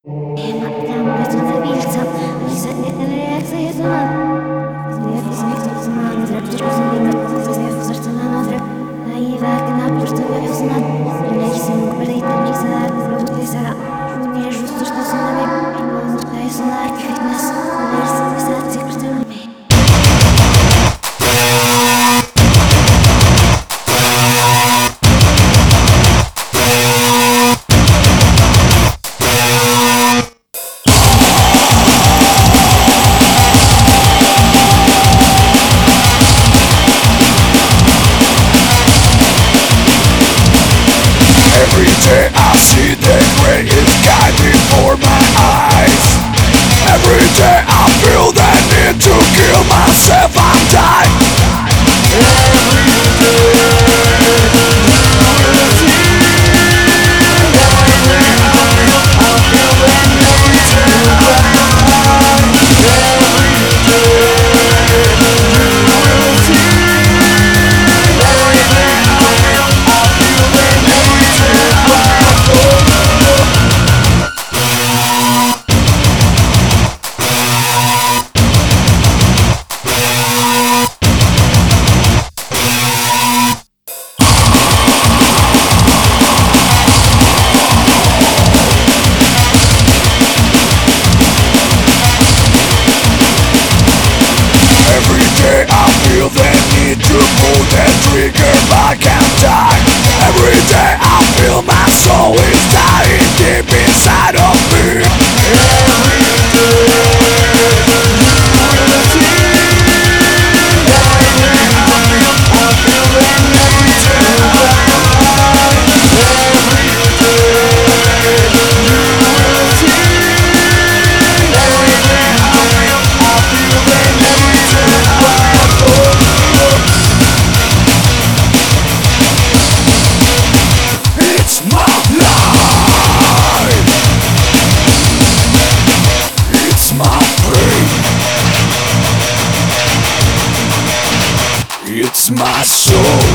Every day I see the greatest sky before my eyes. Every day I feel the need to kill myself, I'm dying. Every day I feel the need to pull the trigger, but I can't die. Every day I feel my soul is dying deep inside of me. Every day it's my soul.